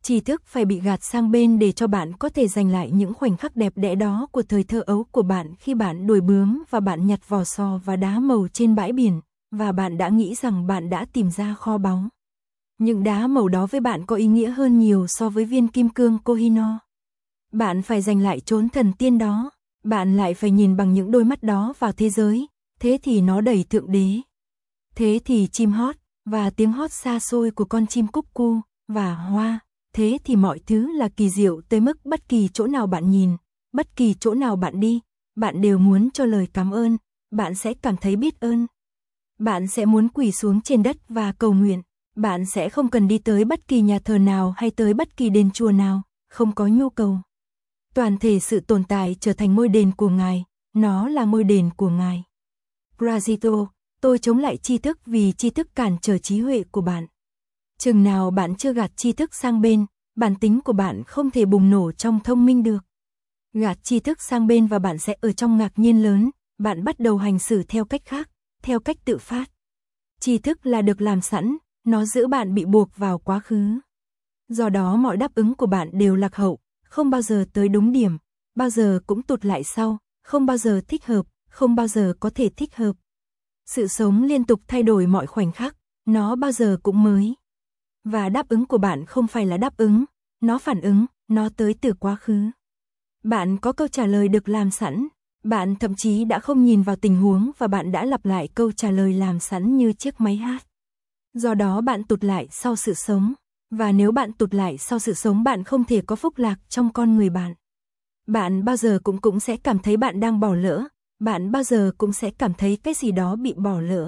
Tri thức phải bị gạt sang bên để cho bạn có thể giành lại những khoảnh khắc đẹp đẽ đó của thời thơ ấu của bạn khi bạn đuổi bướm và bạn nhặt vỏ sò và đá màu trên bãi biển, và bạn đã nghĩ rằng bạn đã tìm ra kho báu. Những đá màu đó với bạn có ý nghĩa hơn nhiều so với viên kim cương Kohinoor. Bạn phải giành lại chốn thần tiên đó, bạn lại phải nhìn bằng những đôi mắt đó vào thế giới, thế thì nó đầy thượng đế. Thế thì chim hót, và tiếng hót xa xôi của con chim cúc cu, và hoa, thế thì mọi thứ là kỳ diệu tới mức bất kỳ chỗ nào bạn nhìn, bất kỳ chỗ nào bạn đi, bạn đều muốn cho lời cảm ơn, bạn sẽ cảm thấy biết ơn. Bạn sẽ muốn quỳ xuống trên đất và cầu nguyện, bạn sẽ không cần đi tới bất kỳ nhà thờ nào hay tới bất kỳ đền chùa nào, không có nhu cầu. Toàn thể sự tồn tại trở thành ngôi đền của Ngài, nó là ngôi đền của Ngài. Brazito, tôi chống lại tri thức vì tri thức cản trở trí huệ của bạn. Chừng nào bạn chưa gạt tri thức sang bên, bản tính của bạn không thể bùng nổ trong thông minh được. Gạt tri thức sang bên và bạn sẽ ở trong ngạc nhiên lớn, bạn bắt đầu hành xử theo cách khác, theo cách tự phát. Tri thức là được làm sẵn, nó giữ bạn bị buộc vào quá khứ. Do đó mọi đáp ứng của bạn đều lạc hậu, không bao giờ tới đúng điểm, bao giờ cũng tụt lại sau, không bao giờ thích hợp, không bao giờ có thể thích hợp. Sự sống liên tục thay đổi mọi khoảnh khắc, nó bao giờ cũng mới. Và đáp ứng của bạn không phải là đáp ứng, nó phản ứng, nó tới từ quá khứ. Bạn có câu trả lời được làm sẵn, bạn thậm chí đã không nhìn vào tình huống và bạn đã lặp lại câu trả lời làm sẵn như chiếc máy hát. Do đó bạn tụt lại sau sự sống, và nếu bạn tụt lại sau sự sống bạn không thể có phúc lạc trong con người bạn. Bạn bao giờ cũng cũng sẽ cảm thấy bạn đang bỏ lỡ, bạn bao giờ cũng sẽ cảm thấy cái gì đó bị bỏ lỡ.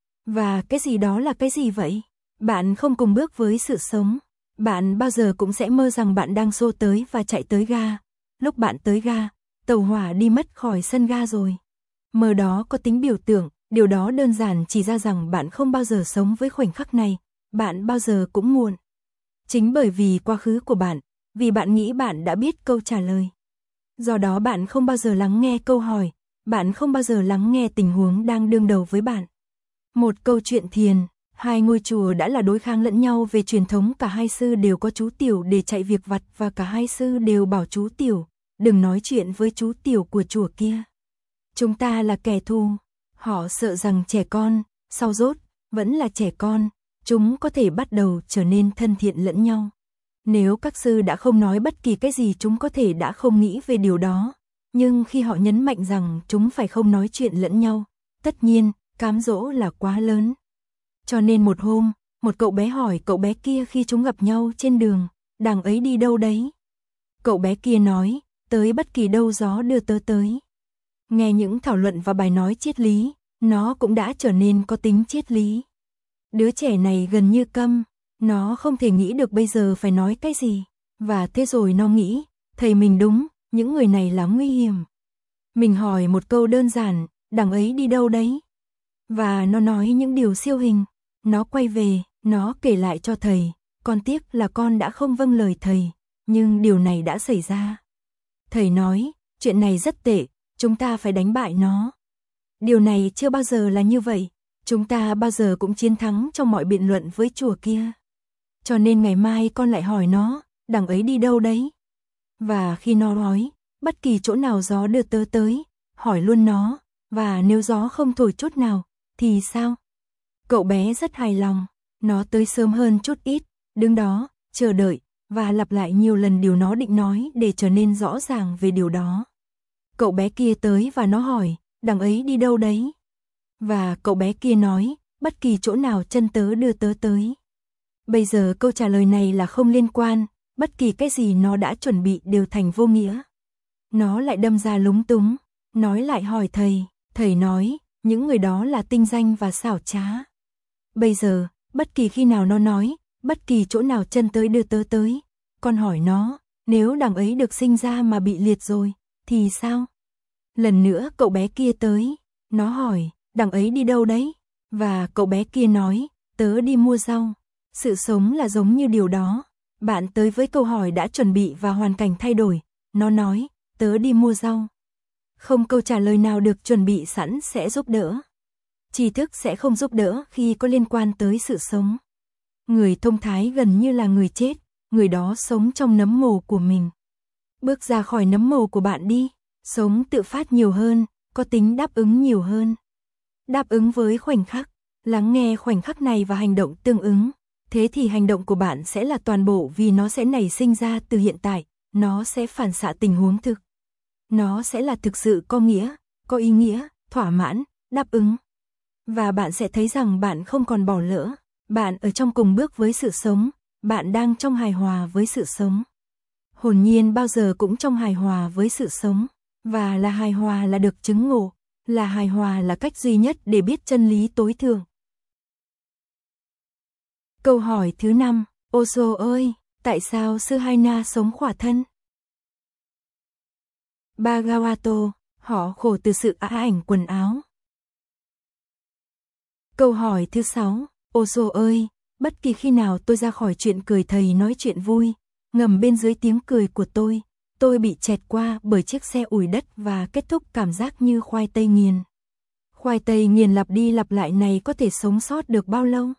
Và cái gì đó là cái gì vậy? Bạn không cùng bước với sự sống. Bạn bao giờ cũng sẽ mơ rằng bạn đang xô tới và chạy tới ga. Lúc bạn tới ga, tàu hỏa đi mất khỏi sân ga rồi. Mơ đó có tính biểu tượng, điều đó đơn giản chỉ ra rằng bạn không bao giờ sống với khoảnh khắc này, bạn bao giờ cũng muộn. Chính bởi vì quá khứ của bạn, vì bạn nghĩ bạn đã biết câu trả lời. Do đó bạn không bao giờ lắng nghe câu hỏi, bạn không bao giờ lắng nghe tình huống đang đương đầu với bạn. Một câu chuyện thiền, hai ngôi chùa đã là đối kháng lẫn nhau về truyền thống, cả hai sư đều có chú tiểu để chạy việc vặt và cả hai sư đều bảo chú tiểu, đừng nói chuyện với chú tiểu của chùa kia. Chúng ta là kẻ thù, họ sợ rằng trẻ con, sau rốt, vẫn là trẻ con, chúng có thể bắt đầu trở nên thân thiện lẫn nhau. Nếu các sư đã không nói bất kỳ cái gì chúng có thể đã không nghĩ về điều đó, nhưng khi họ nhấn mạnh rằng chúng phải không nói chuyện lẫn nhau, tất nhiên, cám dỗ là quá lớn. Cho nên một hôm, một cậu bé hỏi cậu bé kia khi chúng gặp nhau trên đường, đằng ấy đi đâu đấy? Cậu bé kia nói, tới bất kỳ đâu gió đưa tớ tới. Nghe những thảo luận và bài nói triết lý, nó cũng đã trở nên có tính triết lý. Đứa trẻ này gần như câm, nó không thể nghĩ được bây giờ phải nói cái gì, và thế rồi nó nghĩ, thầy mình đúng, những người này là nguy hiểm. Mình hỏi một câu đơn giản, đằng ấy đi đâu đấy? Và nó nói những điều siêu hình, nó quay về, nó kể lại cho thầy, con tiếc là con đã không vâng lời thầy, nhưng điều này đã xảy ra. Thầy nói, chuyện này rất tệ, chúng ta phải đánh bại nó. Điều này chưa bao giờ là như vậy, chúng ta bao giờ cũng chiến thắng trong mọi biện luận với chùa kia. Cho nên ngày mai con lại hỏi nó, đằng ấy đi đâu đấy? Và khi nó nói, bất kỳ chỗ nào gió đưa tớ tới, hỏi luôn nó, và nếu gió không thổi chút nào, thì sao? Cậu bé rất hài lòng, nó tới sớm hơn chút ít, đứng đó, chờ đợi, và lặp lại nhiều lần điều nó định nói để trở nên rõ ràng về điều đó. Cậu bé kia tới và nó hỏi, đằng ấy đi đâu đấy? Và cậu bé kia nói, bất kỳ chỗ nào chân tớ đưa tớ tới. Bây giờ câu trả lời này là không liên quan, bất kỳ cái gì nó đã chuẩn bị đều thành vô nghĩa. Nó lại đâm ra lúng túng, nói lại hỏi thầy, thầy nói, những người đó là tinh danh và xảo trá. Bây giờ, bất kỳ khi nào nó nói, bất kỳ chỗ nào chân tới đưa tớ tới, con hỏi nó, nếu đằng ấy được sinh ra mà bị liệt rồi, thì sao? Lần nữa cậu bé kia tới, nó hỏi, đằng ấy đi đâu đấy? Và cậu bé kia nói, tớ đi mua rau. Sự sống là giống như điều đó. Bạn tới với câu hỏi đã chuẩn bị và hoàn cảnh thay đổi. Nó nói, tớ đi mua rau. Không câu trả lời nào được chuẩn bị sẵn sẽ giúp đỡ. Tri thức sẽ không giúp đỡ khi có liên quan tới sự sống. Người thông thái gần như là người chết. người đó sống trong nấm mồ của mình. Bước ra khỏi nấm mồ của bạn đi, sống tự phát nhiều hơn, có tính đáp ứng nhiều hơn. Đáp ứng với khoảnh khắc, lắng nghe khoảnh khắc này và hành động tương ứng. Thế thì hành động của bạn sẽ là toàn bộ vì nó sẽ nảy sinh ra từ hiện tại, nó sẽ phản xạ tình huống thực. Nó sẽ là thực sự có nghĩa, có ý nghĩa, thỏa mãn, đáp ứng. Và bạn sẽ thấy rằng bạn không còn bỏ lỡ, bạn ở trong cùng bước với sự sống, bạn đang trong hài hòa với sự sống. Hồn nhiên bao giờ cũng trong hài hòa với sự sống, và là hài hòa là được chứng ngộ, là hài hòa là cách duy nhất để biết chân lý tối thượng. Câu hỏi thứ năm, Osho ơi, tại sao sư Haina sống khỏa thân? Bhagavato, họ khổ từ sự ám ảnh quần áo. Câu hỏi thứ sáu, Osho ơi, bất kỳ khi nào tôi ra khỏi chuyện cười thầy nói chuyện vui, ngầm bên dưới tiếng cười của tôi, tôi bị chẹt qua bởi chiếc xe ủi đất và kết thúc cảm giác như khoai tây nghiền. Khoai tây nghiền lặp đi lặp lại này có thể sống sót được bao lâu?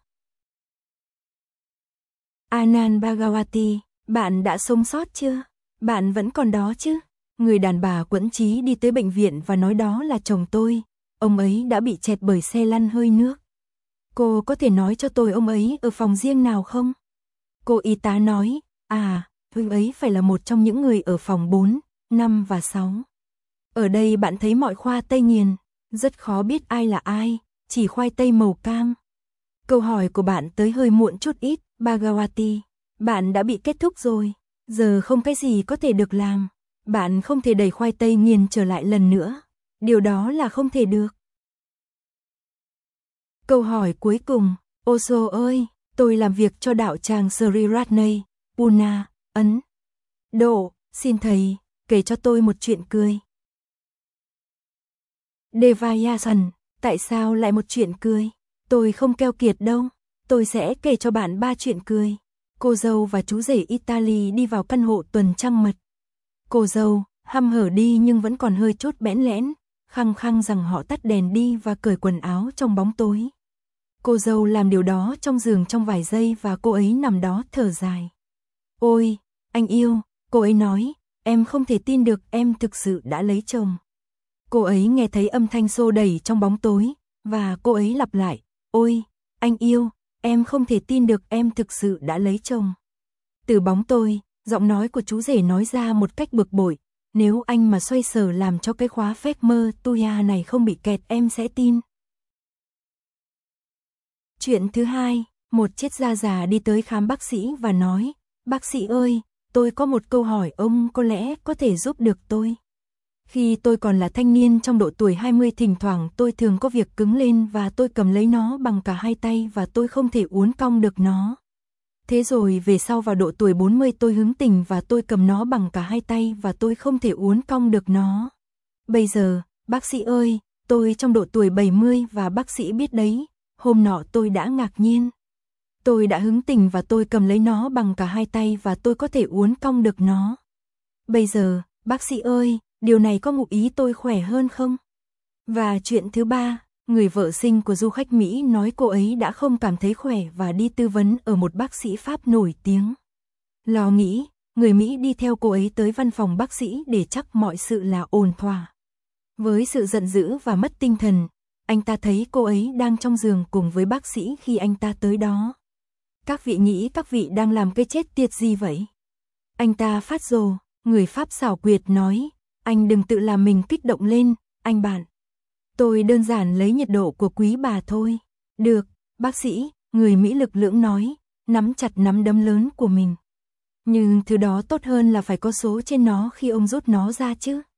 Anand Bhagawati, bạn đã sống sót chưa? Bạn vẫn còn đó chứ? Người đàn bà quẫn trí đi tới bệnh viện và nói đó là chồng tôi. Ông ấy đã bị chẹt bởi xe lăn hơi nước. Cô có thể nói cho tôi ông ấy ở phòng riêng nào không? Cô y tá nói, à, ông ấy phải là một trong những người ở phòng bốn, năm và sáu. Ở đây bạn thấy mọi khoai tây nghiền, rất khó biết ai là ai, chỉ khoai tây màu cam. Câu hỏi của bạn tới hơi muộn chút ít, Bhagawati. Bạn đã bị kết thúc rồi, giờ không cái gì có thể được làm. Bạn không thể đẩy khoai tây nghiền trở lại lần nữa. Điều đó là không thể được. Câu hỏi cuối cùng, Osho ơi, tôi làm việc cho đạo tràng Sri Ratnay, Pune, Ấn Độ, xin thầy, kể cho tôi một chuyện cười. Devayasan, tại sao lại một chuyện cười? Tôi không keo kiệt đâu, tôi sẽ kể cho bạn ba chuyện cười. Cô dâu và chú rể Italy đi vào căn hộ tuần trăng mật. Cô dâu, hăm hở đi nhưng vẫn còn hơi chốt bẽn lẽn, khăng khăng rằng họ tắt đèn đi và cởi quần áo trong bóng tối. Cô dâu làm điều đó trong giường trong vài giây và cô ấy nằm đó thở dài. Ôi, anh yêu, cô ấy nói, em không thể tin được em thực sự đã lấy chồng. Cô ấy nghe thấy âm thanh xô đẩy trong bóng tối, và cô ấy lặp lại, ôi, anh yêu, em không thể tin được em thực sự đã lấy chồng. Từ bóng tôi, giọng nói của chú rể nói ra một cách bực bội, nếu anh mà xoay sở làm cho cái khóa phép mơ Tuya này không bị kẹt em sẽ tin. Chuyện thứ hai, một triết gia già đi tới khám bác sĩ và nói, bác sĩ ơi, tôi có một câu hỏi ông có lẽ có thể giúp được tôi. Khi tôi còn là thanh niên trong độ tuổi hai mươi thỉnh thoảng tôi thường có việc cứng lên và tôi cầm lấy nó bằng cả hai tay và tôi không thể uốn cong được nó. Thế rồi về sau vào độ tuổi bốn mươi tôi hứng tình và tôi cầm nó bằng cả hai tay và tôi không thể uốn cong được nó. Bây giờ, bác sĩ ơi, tôi trong độ tuổi bảy mươi và bác sĩ biết đấy, hôm nọ tôi đã ngạc nhiên. Tôi đã hứng tình và tôi cầm lấy nó bằng cả hai tay và tôi có thể uốn cong được nó. Bây giờ, bác sĩ ơi, điều này có ngụ ý tôi khỏe hơn không? Và chuyện thứ ba, người vợ sinh của du khách Mỹ nói cô ấy đã không cảm thấy khỏe và đi tư vấn ở một bác sĩ Pháp nổi tiếng. Lo nghĩ, người Mỹ đi theo cô ấy tới văn phòng bác sĩ để chắc mọi sự là ổn thỏa. Với sự giận dữ và mất tinh thần, anh ta thấy cô ấy đang trong giường cùng với bác sĩ khi anh ta tới đó. Các vị nghĩ các vị đang làm cái chết tiệt gì vậy? Anh ta phát rồ, người Pháp xảo quyệt nói, anh đừng tự làm mình kích động lên, anh bạn. Tôi đơn giản lấy nhiệt độ của quý bà thôi. Được, bác sĩ, người Mỹ lực lưỡng nói, nắm chặt nắm đấm lớn của mình. Nhưng thứ đó tốt hơn là phải có số trên nó khi ông rút nó ra chứ.